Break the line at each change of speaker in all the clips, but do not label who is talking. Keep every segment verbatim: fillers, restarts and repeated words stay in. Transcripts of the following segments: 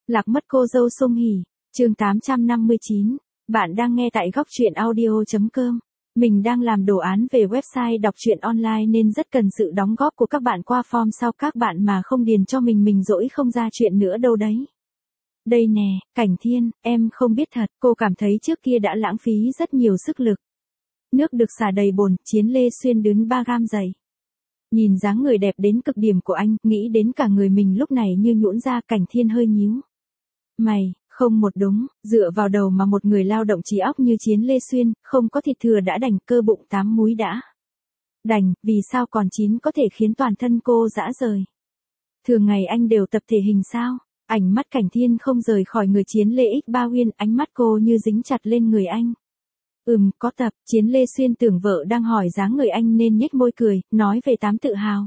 Lạc mất cô dâu Song Hỷ, chương tám trăm năm mươi chín. Bạn đang nghe tại góc truyện audio chấm com. Mình đang làm đồ án về website đọc truyện online nên rất cần sự đóng góp của các bạn qua form sau các bạn mà không điền cho mình mình dỗi không ra chuyện nữa đâu đấy. Đây nè, Cảnh Thiên, em không biết thật, cô cảm thấy trước kia đã lãng phí rất nhiều sức lực. Nước được xả đầy bồn, Chiến Lê Xuyên đứn ba gam giày. Nhìn dáng người đẹp đến cực điểm của anh, nghĩ đến cả người mình lúc này như nhũn ra. Cảnh Thiên hơi nhíu mày, không một đúng, dựa vào đầu mà một người lao động trí óc như Chiến Lê Xuyên, không có thịt thừa đã đành, cơ bụng tám múi đã đành, vì sao còn chín có thể khiến toàn thân cô rã rời. Thường ngày anh đều tập thể hình sao? Ánh mắt Cảnh Thiên không rời khỏi người Chiến Lê X ba Uyên, ánh mắt cô như dính chặt lên người anh. Ừm, có tập. Chiến Lê Xuyên tưởng vợ đang hỏi dáng người anh nên nhếch môi cười, nói về tám tự hào.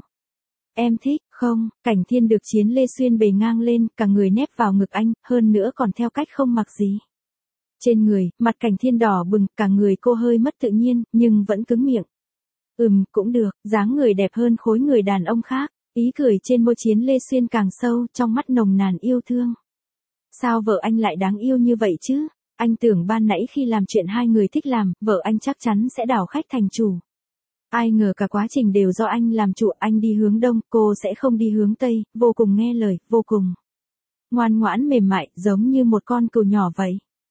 Em thích, không? Cảnh Thiên được Chiến Lê Xuyên bề ngang lên, cả người nép vào ngực anh, hơn nữa còn theo cách không mặc gì. Trên người, mặt Cảnh Thiên đỏ bừng, cả người cô hơi mất tự nhiên, nhưng vẫn cứng miệng. Ừm, cũng được, dáng người đẹp hơn khối người đàn ông khác. Ý cười trên môi Chiến Lê Xuyên càng sâu, trong mắt nồng nàn yêu thương. Sao vợ anh lại đáng yêu như vậy chứ? Anh tưởng ban nãy khi làm chuyện hai người thích làm, vợ anh chắc chắn sẽ đảo khách thành chủ. Ai ngờ cả quá trình đều do anh làm chủ, anh đi hướng đông, cô sẽ không đi hướng tây, vô cùng nghe lời, vô cùng ngoan ngoãn mềm mại, giống như một con cừu nhỏ vậy.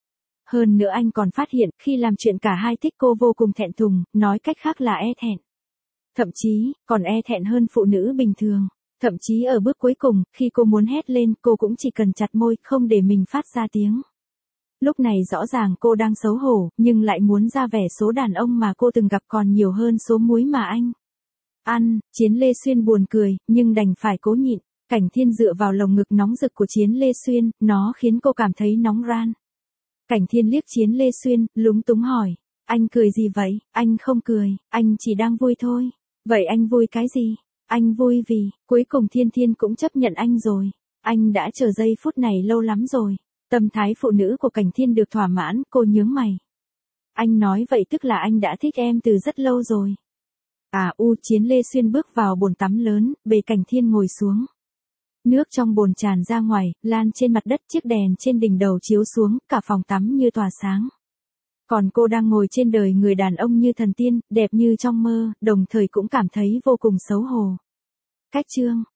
Hơn nữa anh còn phát hiện, khi làm chuyện cả hai thích cô vô cùng thẹn thùng, nói cách khác là e thẹn. Thậm chí, còn e thẹn hơn phụ nữ bình thường. Thậm chí ở bước cuối cùng, khi cô muốn hét lên, cô cũng chỉ cần chặt môi, không để mình phát ra tiếng. Lúc này rõ ràng cô đang xấu hổ, nhưng lại muốn ra vẻ số đàn ông mà cô từng gặp còn nhiều hơn số muối mà anh ăn. Chiến Lê Xuyên buồn cười, nhưng đành phải cố nhịn. Cảnh Thiên dựa vào lồng ngực nóng rực của Chiến Lê Xuyên, nó khiến cô cảm thấy nóng ran. Cảnh Thiên liếc Chiến Lê Xuyên, lúng túng hỏi, anh cười gì vậy? Anh không cười, anh chỉ đang vui thôi. Vậy anh vui cái gì? Anh vui vì, cuối cùng Thiên Thiên cũng chấp nhận anh rồi. Anh đã chờ giây phút này lâu lắm rồi. Tâm thái phụ nữ của Cảnh Thiên được thỏa mãn, cô nhướng mày. Anh nói vậy tức là anh đã thích em từ rất lâu rồi. À u, Chiến Lê Xuyên bước vào bồn tắm lớn, bề Cảnh Thiên ngồi xuống. Nước trong bồn tràn ra ngoài, lan trên mặt đất, chiếc đèn trên đỉnh đầu chiếu xuống, cả phòng tắm như tỏa sáng. Còn cô đang ngồi trên đời người đàn ông như thần tiên, đẹp như trong mơ, đồng thời cũng cảm thấy vô cùng xấu hổ. Cách chương,